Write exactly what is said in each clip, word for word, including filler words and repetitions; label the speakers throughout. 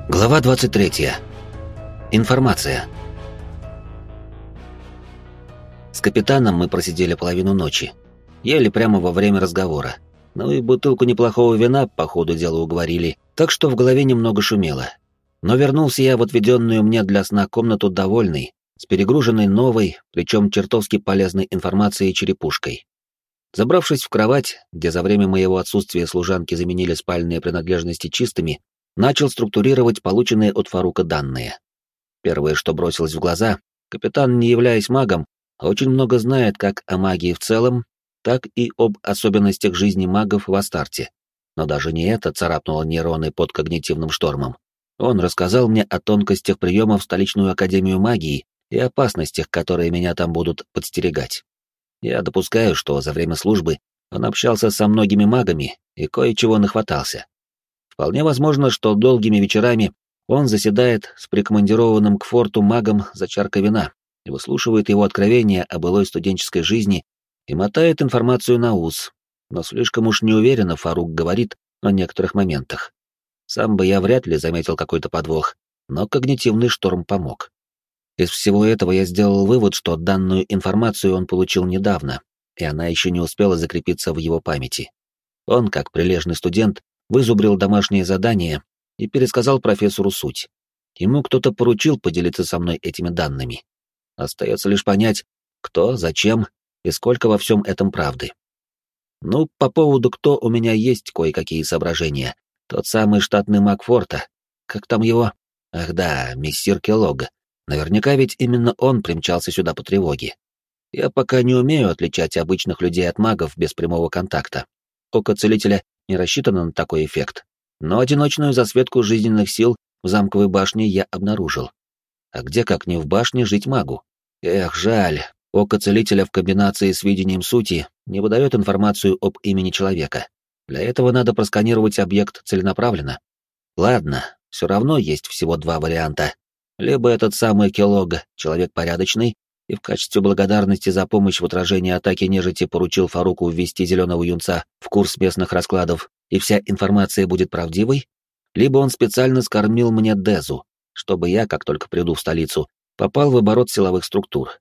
Speaker 1: Глава двадцать третья. Информация. С капитаном мы просидели половину ночи. Ели прямо во время разговора. Ну и бутылку неплохого вина по ходу дела уговорили, так что в голове немного шумело. Но вернулся я в отведенную мне для сна комнату довольный, с перегруженной новой, причем чертовски полезной информацией черепушкой. Забравшись в кровать, где за время моего отсутствия служанки заменили спальные принадлежности чистыми, начал структурировать полученные от Фарука данные. Первое, что бросилось в глаза, капитан, не являясь магом, очень много знает как о магии в целом, так и об особенностях жизни магов в Астарте. Но даже не это царапнуло нейроны под когнитивным штормом. Он рассказал мне о тонкостях приема в столичную академию магии и опасностях, которые меня там будут подстерегать. Я допускаю, что за время службы он общался со многими магами и кое-чего нахватался. Вполне возможно, что долгими вечерами он заседает с прикомандированным к форту магом за чаркой вина и выслушивает его откровения о былой студенческой жизни и мотает информацию на ус, но слишком уж неуверенно Фарук говорит о некоторых моментах. Сам бы я вряд ли заметил какой-то подвох, но когнитивный шторм помог. Из всего этого я сделал вывод, что данную информацию он получил недавно, и она еще не успела закрепиться в его памяти. Он, как прилежный студент, вызубрил домашнее задание и пересказал профессору суть. Ему кто-то поручил поделиться со мной этими данными. Остается лишь понять, кто, зачем и сколько во всем этом правды. Ну, по поводу кто у меня есть кое-какие соображения. Тот самый штатный маг форта. Как там его? Ах да, мессир Келлог. Наверняка ведь именно он примчался сюда по тревоге. Я пока не умею отличать обычных людей от магов без прямого контакта. Око целителя не рассчитано на такой эффект. Но одиночную засветку жизненных сил в замковой башне я обнаружил. А где, как не в башне, жить магу? Эх, жаль, око целителя в комбинации с видением сути не выдает информацию об имени человека. Для этого надо просканировать объект целенаправленно. Ладно, все равно есть всего два варианта. Либо этот самый Келлог, человек порядочный, и в качестве благодарности за помощь в отражении атаки нежити поручил Фаруку ввести зеленого юнца в курс местных раскладов, и вся информация будет правдивой, либо он специально скормил мне Дезу, чтобы я, как только приду в столицу, попал в оборот силовых структур.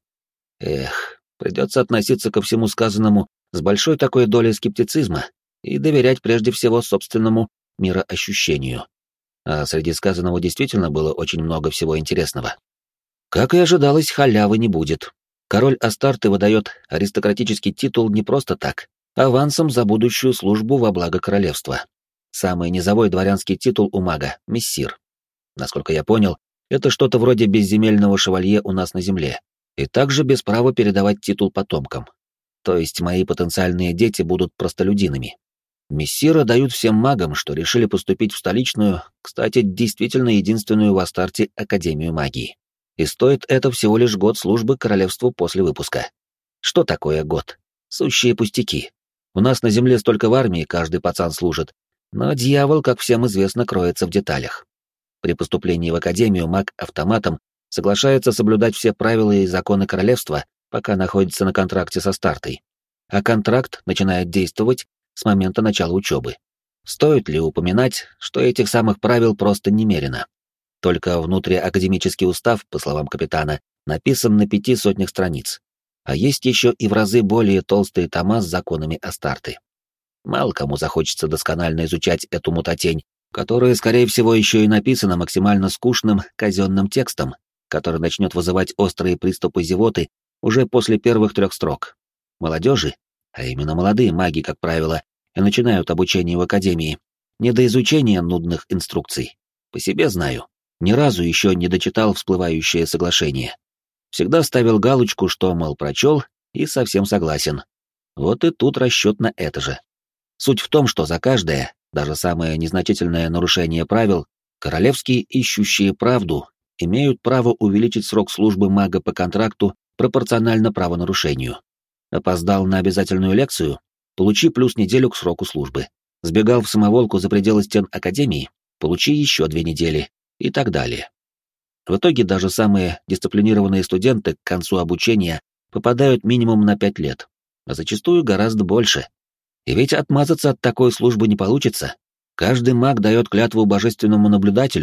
Speaker 1: Эх, придется относиться ко всему сказанному с большой такой долей скептицизма и доверять прежде всего собственному мироощущению. А среди сказанного действительно было очень много всего интересного. Как и ожидалось, халявы не будет. Король Астарты выдает аристократический титул не просто так, авансом за будущую службу во благо королевства. Самый низовой дворянский титул у мага — мессир. Насколько я понял, это что-то вроде безземельного шевалье у нас на земле, и также без права передавать титул потомкам. То есть мои потенциальные дети будут простолюдинами. Мессира дают всем магам, что решили поступить в столичную, кстати, действительно единственную в Астарте Академию магии. И стоит это всего лишь год службы королевству после выпуска. Что такое год? Сущие пустяки. У нас на земле столько в армии каждый пацан служит, но дьявол, как всем известно, кроется в деталях. При поступлении в академию маг автоматом соглашается соблюдать все правила и законы королевства, пока находится на контракте со Астартой. А контракт начинает действовать с момента начала учебы. Стоит ли упоминать, что этих самых правил просто немерено? Только внутриакадемический устав, по словам капитана, написан на пяти сотнях страниц. А есть еще и в разы более толстые тома с законами Астарты. Мало кому захочется досконально изучать эту мутатень, которая, скорее всего, еще и написана максимально скучным казенным текстом, который начнет вызывать острые приступы зевоты уже после первых трех строк. Молодежи, а именно молодые маги, как правило, и начинают обучение в академии, не до изучения нудных инструкций. По себе знаю. Ни разу еще не дочитал всплывающее соглашение. Всегда ставил галочку, что, мол, прочел и совсем согласен. Вот и тут расчет на это же. Суть в том, что за каждое, даже самое незначительное нарушение правил, королевские ищущие правду имеют право увеличить срок службы мага по контракту пропорционально правонарушению. Опоздал на обязательную лекцию? Получи плюс неделю к сроку службы. Сбегал в самоволку за пределы стен академии? Получи еще две недели. И так далее. В итоге даже самые дисциплинированные студенты к концу обучения попадают минимум на пять лет, а зачастую гораздо больше. И ведь отмазаться от такой службы не получится. Каждый маг дает клятву божественному наблюдателю,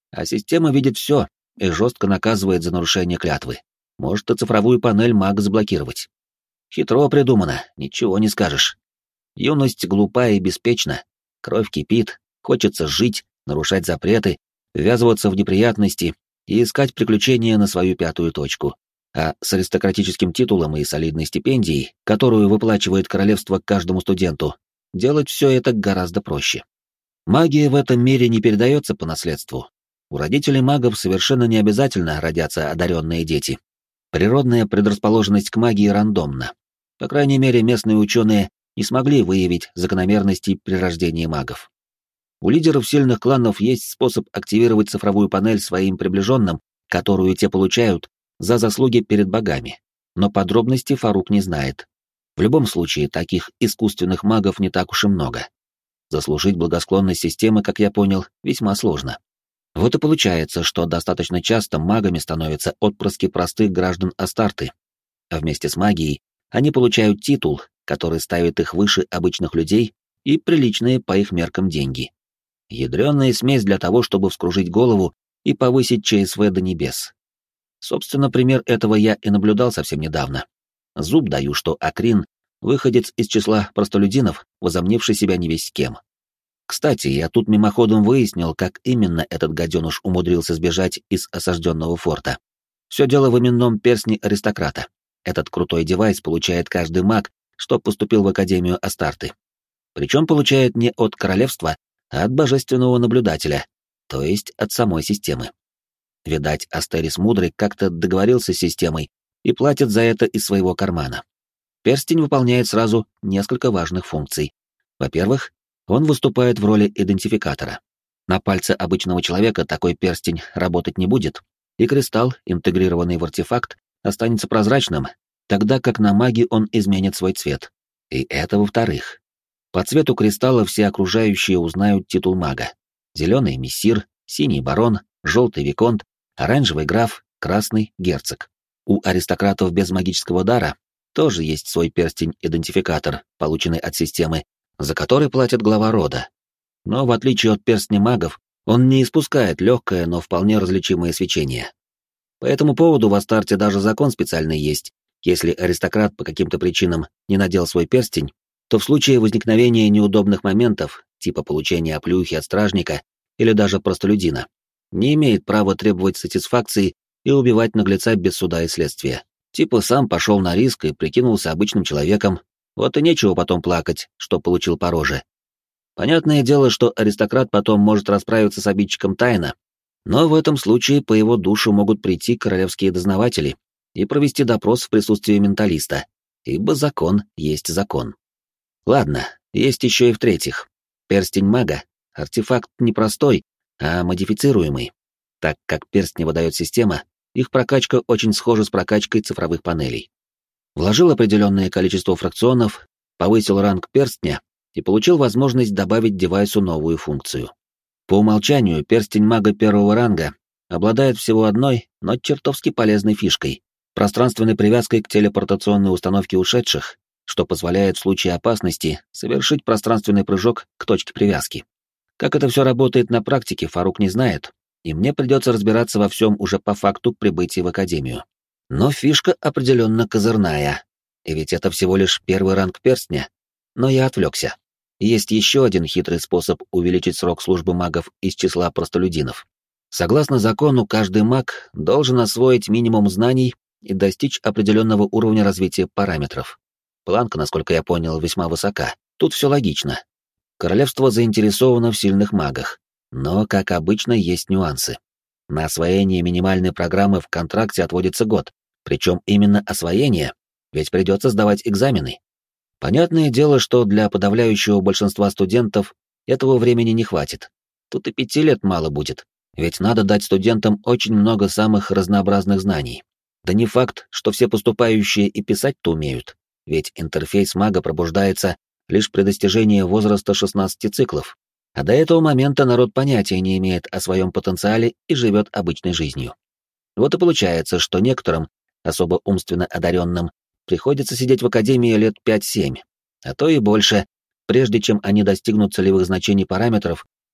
Speaker 1: А система видит все и жестко наказывает за нарушение клятвы. Может и цифровую панель мага заблокировать. Хитро придумано, ничего не скажешь. Юность глупа и беспечна, кровь кипит, хочется жить, нарушать запреты, ввязываться в неприятности и искать приключения на свою пятую точку. А с аристократическим титулом и солидной стипендией, которую выплачивает королевство каждому студенту, делать все это гораздо проще. Магия в этом мире не передается по наследству. У родителей магов совершенно не обязательно родятся одаренные дети. Природная предрасположенность к магии рандомна. По крайней мере, местные ученые не смогли выявить закономерности при рождении магов. У лидеров сильных кланов есть способ активировать цифровую панель своим приближенным, которую те получают за заслуги перед богами. Но подробностей Фарук не знает. В любом случае, таких искусственных магов не так уж и много. Заслужить благосклонность системы, как я понял, весьма сложно. Вот и получается, что достаточно часто магами становятся отпрыски простых граждан Астарты, а вместе с магией они получают титул, который ставит их выше обычных людей и приличные по их меркам деньги. Ядрёная смесь для того, чтобы вскружить голову и повысить ЧСВ до небес. Собственно, пример этого я и наблюдал совсем недавно. Зуб даю, что Акрин — выходец из числа простолюдинов, возомнивший себя не весть кем. Кстати, я тут мимоходом выяснил, как именно этот гаденыш умудрился сбежать из осажденного форта. Все дело в именном перстне аристократа. Этот крутой девайс получает каждый маг, что поступил в Академию Астарты. Причем получает не от королевства, а от божественного наблюдателя, то есть от самой системы. Видать, Астерис Мудрый как-то договорился с системой и платит за это из своего кармана. Перстень выполняет сразу несколько важных функций. Во-первых, он выступает в роли идентификатора. На пальце обычного человека такой перстень работать не будет, и кристалл, интегрированный в артефакт, останется прозрачным, тогда как на маге он изменит свой цвет. И это во-вторых. По цвету кристалла все окружающие узнают титул мага. Зеленый — мессир, синий — барон, желтый — виконт, оранжевый — граф, красный — герцог. У аристократов без магического дара тоже есть свой перстень-идентификатор, полученный от системы, за который платит глава рода. Но в отличие от перстня магов, он не испускает легкое, но вполне различимое свечение. По этому поводу в Астарте даже закон специальный есть. Если аристократ по каким-то причинам не надел свой перстень, то в случае возникновения неудобных моментов, типа получения оплеухи от стражника или даже простолюдина, не имеет права требовать сатисфакции и убивать наглеца без суда и следствия. Типа сам пошел на риск и прикинулся обычным человеком, вот и нечего потом плакать, что получил по роже. Понятное дело, что аристократ потом может расправиться с обидчиком тайно, но в этом случае по его душу могут прийти королевские дознаватели и провести допрос в присутствии менталиста, ибо закон есть закон. Ладно, есть еще и в-третьих. Перстень мага — артефакт не простой, а модифицируемый. Так как перстни выдает система, их прокачка очень схожа с прокачкой цифровых панелей. Вложил определенное количество фракционов, повысил ранг перстня и получил возможность добавить девайсу новую функцию. По умолчанию перстень мага первого ранга обладает всего одной, но чертовски полезной фишкой — пространственной привязкой к телепортационной установке ушедших, что позволяет в случае опасности совершить пространственный прыжок к точке привязки. Как это все работает на практике, Фарук не знает, и мне придется разбираться во всем уже по факту прибытия в Академию. Но фишка определенно козырная, и ведь это всего лишь первый ранг перстня. Но я отвлекся. Есть еще один хитрый способ увеличить срок службы магов из числа простолюдинов. Согласно закону, каждый маг должен освоить минимум знаний и достичь определенного уровня развития параметров. Планка, насколько я понял, весьма высока. Тут все логично. Королевство заинтересовано в сильных магах, но, как обычно, есть нюансы. На освоение минимальной программы в контракте отводится год, причем именно освоение, ведь придется сдавать экзамены. Понятное дело, что для подавляющего большинства студентов этого времени не хватит. Тут и пяти лет мало будет, ведь надо дать студентам очень много самых разнообразных знаний. Да не факт, что все поступающие и писать-то умеют, ведь интерфейс мага пробуждается лишь при достижении возраста шестнадцати циклов, а до этого момента народ понятия не имеет о своем потенциале и живет обычной жизнью. Вот и получается, что некоторым, особо умственно одаренным, приходится сидеть в академии лет пять-семь, а то и больше, прежде чем они достигнут целевых значений параметров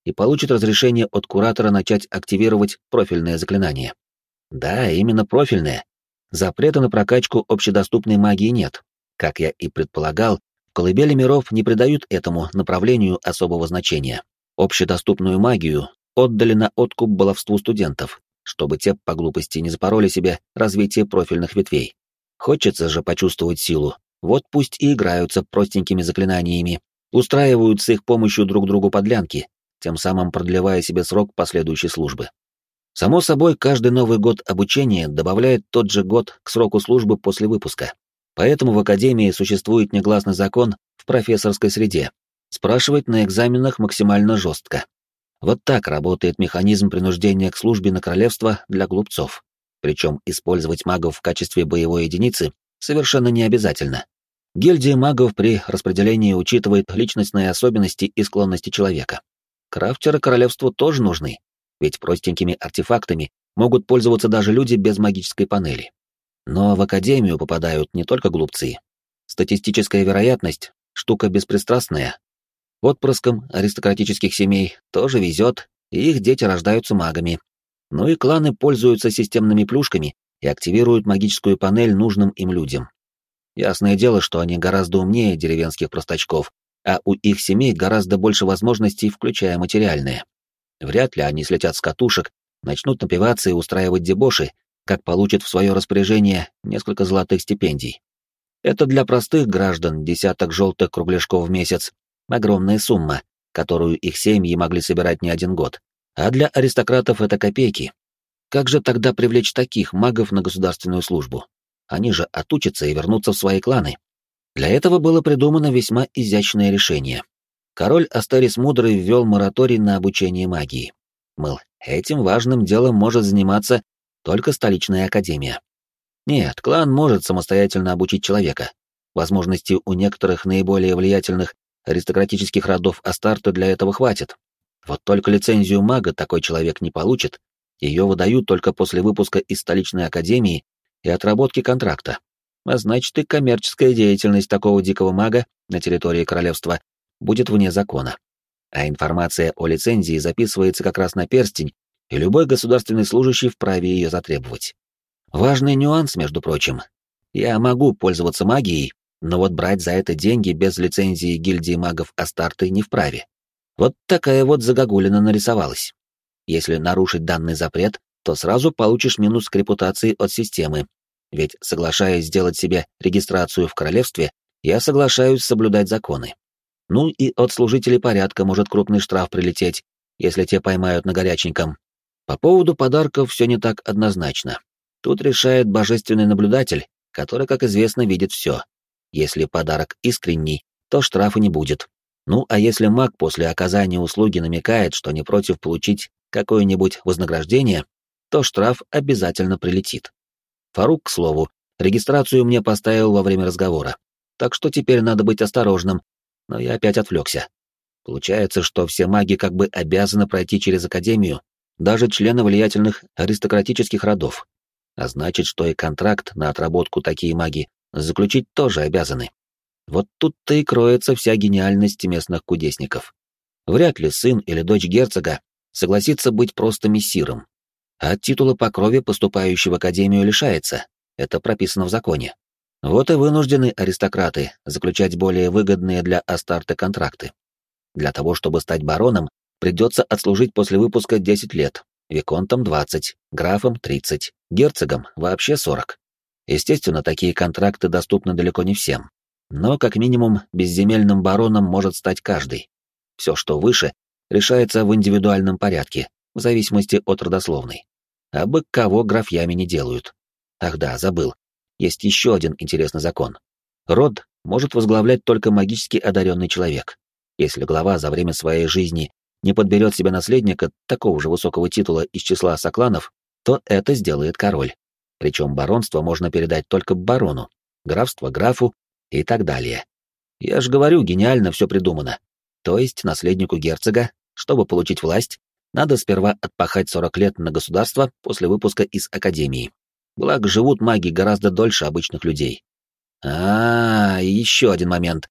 Speaker 1: и получит разрешение от куратора начать активировать профильное заклинание. Да, именно профильное. Запрета на прокачку общедоступной магии нет. Как я и предполагал, в колыбели миров не придают этому направлению особого значения. Общедоступную магию отдали на откуп баловству студентов, чтобы те по глупости не запороли себе развитие профильных ветвей. Хочется же почувствовать силу, вот пусть и играются простенькими заклинаниями, устраивают с их помощью друг другу подлянки, тем самым продлевая себе срок последующей службы. Само собой, каждый новый год обучения добавляет тот же год к сроку службы после выпуска. Поэтому в Академии существует негласный закон в профессорской среде. Спрашивать на экзаменах максимально жестко. Вот так работает механизм принуждения к службе на королевство для глупцов. Причем использовать магов в качестве боевой единицы совершенно не обязательно. Гильдия магов при распределении учитывает личностные особенности и склонности человека. Крафтеры королевству тоже нужны, ведь простенькими артефактами могут пользоваться даже люди без магической панели. Но в Академию попадают не только глупцы. Статистическая вероятность — штука беспристрастная. Отпрыскам аристократических семей тоже везет, и их дети рождаются магами. Ну и кланы пользуются системными плюшками и активируют магическую панель нужным им людям. Ясное дело, что они гораздо умнее деревенских простачков, а у их семей гораздо больше возможностей, включая материальные. Вряд ли они слетят с катушек, начнут напиваться и устраивать дебоши, как получат в свое распоряжение несколько золотых стипендий. Это для простых граждан десяток желтых кругляшков в месяц, огромная сумма, которую их семьи могли собирать не один год, а для аристократов это копейки. Как же тогда привлечь таких магов на государственную службу? Они же отучатся и вернутся в свои кланы. Для этого было придумано весьма изящное решение. Король Астарис Мудрый ввел мораторий на обучение магии. Мол, этим важным делом может заниматься только столичная академия. Нет, клан может самостоятельно обучить человека. Возможностей у некоторых наиболее влиятельных аристократических родов Астарта для этого хватит. Вот только лицензию мага такой человек не получит, ее выдают только после выпуска из столичной академии и отработки контракта. А значит, и коммерческая деятельность такого дикого мага на территории королевства будет вне закона. А информация о лицензии записывается как раз на перстень, и любой государственный служащий вправе ее затребовать. Важный нюанс, между прочим. Я могу пользоваться магией, но вот брать за это деньги без лицензии гильдии магов Астарты не вправе. Вот такая вот загогулина нарисовалась. Если нарушить данный запрет, то сразу получишь минус к репутации от системы, ведь, соглашаясь сделать себе регистрацию в королевстве, я соглашаюсь соблюдать законы. Ну и от служителей порядка может крупный штраф прилететь, если те поймают на горяченьком. По поводу подарков все не так однозначно. Тут решает божественный наблюдатель, который, как известно, видит все. Если подарок искренний, то штрафа не будет. Ну а если маг после оказания услуги намекает, что не против получить какое-нибудь вознаграждение, то штраф обязательно прилетит. Фарук, к слову, регистрацию мне поставил во время разговора, так что теперь надо быть осторожным, но я опять отвлекся. Получается, что все маги как бы обязаны пройти через академию, даже члены влиятельных аристократических родов. А значит, что и контракт на отработку такие маги заключить тоже обязаны. Вот тут-то и кроется вся гениальность местных кудесников. Вряд ли сын или дочь герцога согласится быть просто мессиром. А от титула по крови поступающий в академию лишается, это прописано в законе. Вот и вынуждены аристократы заключать более выгодные для Астарты контракты. Для того, чтобы стать бароном, придется отслужить после выпуска десять лет, виконтом двадцать, графом тридцать, герцогом вообще сорок. Естественно, такие контракты доступны далеко не всем. Но, как минимум, безземельным бароном может стать каждый. Все, что выше, решается в индивидуальном порядке, в зависимости от родословной. Абы кого графьями не делают. Ах да, забыл. Есть еще один интересный закон. Род может возглавлять только магически одаренный человек. Если глава за время своей жизни не подберет себе наследника такого же высокого титула из числа сокланов, то это сделает король. Причем баронство можно передать только барону, графство графу и так далее. Я же говорю, гениально все придумано. То есть наследнику герцога, чтобы получить власть, надо сперва отпахать сорок лет на государство после выпуска из академии. Благо, живут маги гораздо дольше обычных людей. А, и еще один момент.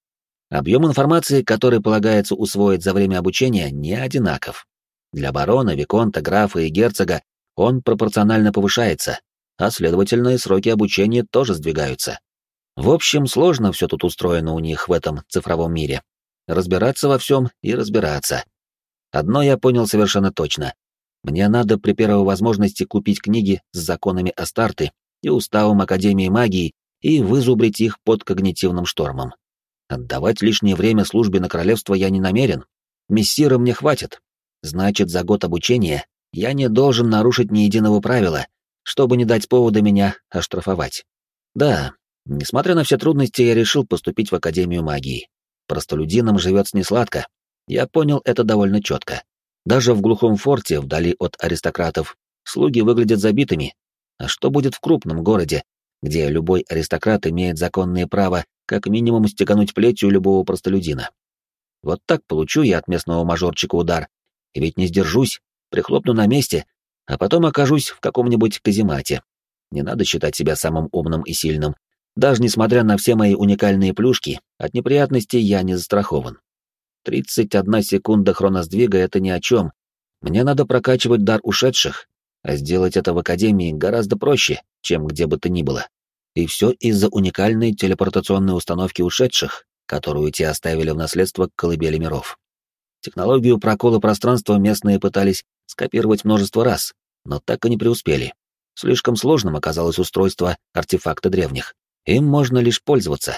Speaker 1: Объем информации, который полагается усвоить за время обучения, не одинаков. Для барона, виконта, графа и герцога он пропорционально повышается, а следовательно и сроки обучения тоже сдвигаются. В общем, сложно все тут устроено у них в этом цифровом мире. Разбираться во всем и разбираться. Одно я понял совершенно точно. Мне надо при первой возможности купить книги с законами Астарты и уставом Академии магии и вызубрить их под когнитивным штормом. Отдавать лишнее время службе на королевство я не намерен. Мессира мне хватит. Значит, за год обучения я не должен нарушить ни единого правила, чтобы не дать повода меня оштрафовать. Да, несмотря на все трудности, я решил поступить в Академию магии. Простолюдинам живется несладко. Я понял это довольно четко. Даже в глухом форте, вдали от аристократов, слуги выглядят забитыми. А что будет в крупном городе, где любой аристократ имеет законное право как минимум стегануть плетью любого простолюдина? Вот так получу я от местного мажорчика удар, и ведь не сдержусь, прихлопну на месте, а потом окажусь в каком-нибудь каземате. Не надо считать себя самым умным и сильным. Даже несмотря на все мои уникальные плюшки, от неприятностей я не застрахован. тридцать одна секунда хроносдвига — это ни о чем. Мне надо прокачивать дар ушедших, а сделать это в Академии гораздо проще, чем где бы то ни было. И все из-за уникальной телепортационной установки ушедших, которую те оставили в наследство к колыбели миров. Технологию прокола пространства местные пытались скопировать множество раз, но так и не преуспели. Слишком сложным оказалось устройство артефакта древних. Им можно лишь пользоваться.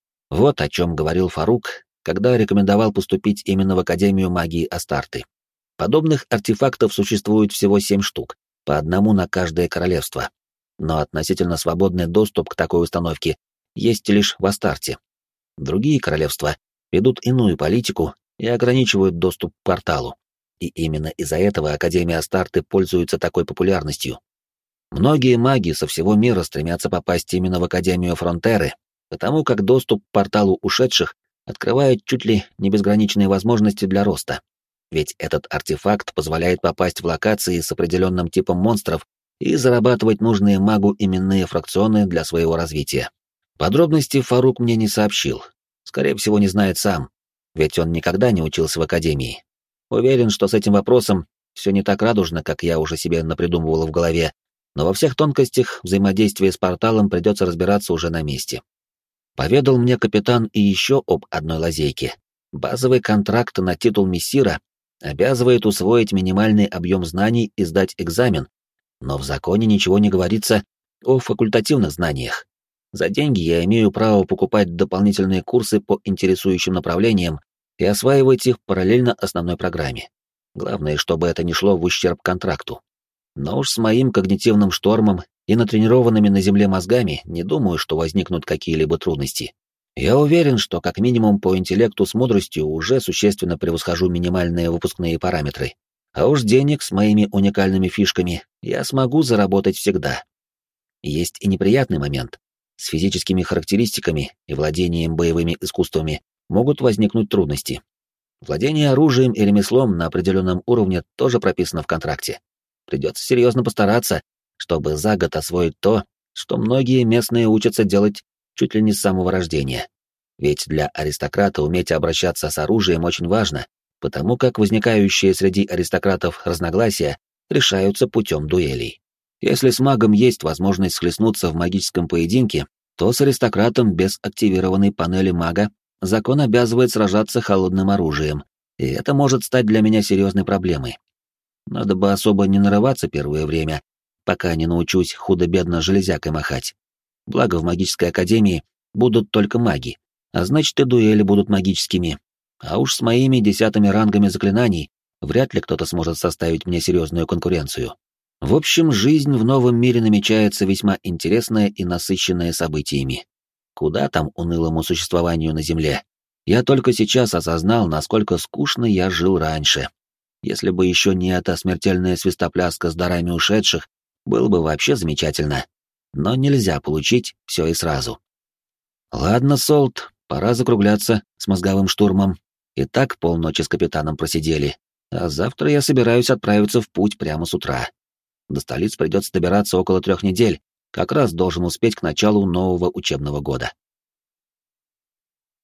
Speaker 1: Вот о чем говорил Фарук, когда рекомендовал поступить именно в Академию магии Астарты. Подобных артефактов существует всего семь штук, по одному на каждое королевство. Но относительно свободный доступ к такой установке есть лишь в Астарте. Другие королевства ведут иную политику и ограничивают доступ к порталу. И именно из-за этого Академия Астарты пользуется такой популярностью. Многие маги со всего мира стремятся попасть именно в Академию Фронтеры, потому как доступ к порталу ушедших открывает чуть ли не безграничные возможности для роста. Ведь этот артефакт позволяет попасть в локации с определенным типом монстров и зарабатывать нужные магу именные фракционы для своего развития. Подробности Фарук мне не сообщил. Скорее всего, не знает сам, ведь он никогда не учился в Академии. Уверен, что с этим вопросом все не так радужно, как я уже себе напридумывал в голове, но во всех тонкостях взаимодействия с порталом придется разбираться уже на месте. Поведал мне капитан и еще об одной лазейке. Базовый контракт на титул мессира обязывает усвоить минимальный объем знаний и сдать экзамен, но в законе ничего не говорится о факультативных знаниях. За деньги я имею право покупать дополнительные курсы по интересующим направлениям и осваивать их параллельно основной программе. Главное, чтобы это не шло в ущерб контракту. Но уж с моим когнитивным штормом и натренированными на земле мозгами не думаю, что возникнут какие-либо трудности. Я уверен, что как минимум по интеллекту с мудростью уже существенно превосхожу минимальные выпускные параметры. А уж денег с моими уникальными фишками я смогу заработать всегда. Есть и неприятный момент. С физическими характеристиками и владением боевыми искусствами могут возникнуть трудности. Владение оружием и ремеслом на определенном уровне тоже прописано в контракте. Придется серьезно постараться, чтобы за год освоить то, что многие местные учатся делать чуть ли не с самого рождения. Ведь для аристократа уметь обращаться с оружием очень важно, потому как возникающие среди аристократов разногласия решаются путем дуэлей. Если с магом есть возможность схлестнуться в магическом поединке, то с аристократом без активированной панели мага закон обязывает сражаться холодным оружием, и это может стать для меня серьезной проблемой. Надо бы особо не нарываться первое время, пока не научусь худо-бедно железякой махать. Благо в магической академии будут только маги, а значит и дуэли будут магическими. А уж с моими десятыми рангами заклинаний вряд ли кто-то сможет составить мне серьезную конкуренцию. В общем, жизнь в новом мире намечается весьма интересная и насыщенная событиями. Куда там унылому существованию на Земле? Я только сейчас осознал, насколько скучно я жил раньше. Если бы еще не эта смертельная свистопляска с дарами ушедших, было бы вообще замечательно. Но нельзя получить все и сразу. Ладно, Солт, пора закругляться с мозговым штурмом. И так полночи с капитаном просидели, а завтра я собираюсь отправиться в путь прямо с утра. До столиц придется добираться около трех недель, как раз должен успеть к началу нового учебного года.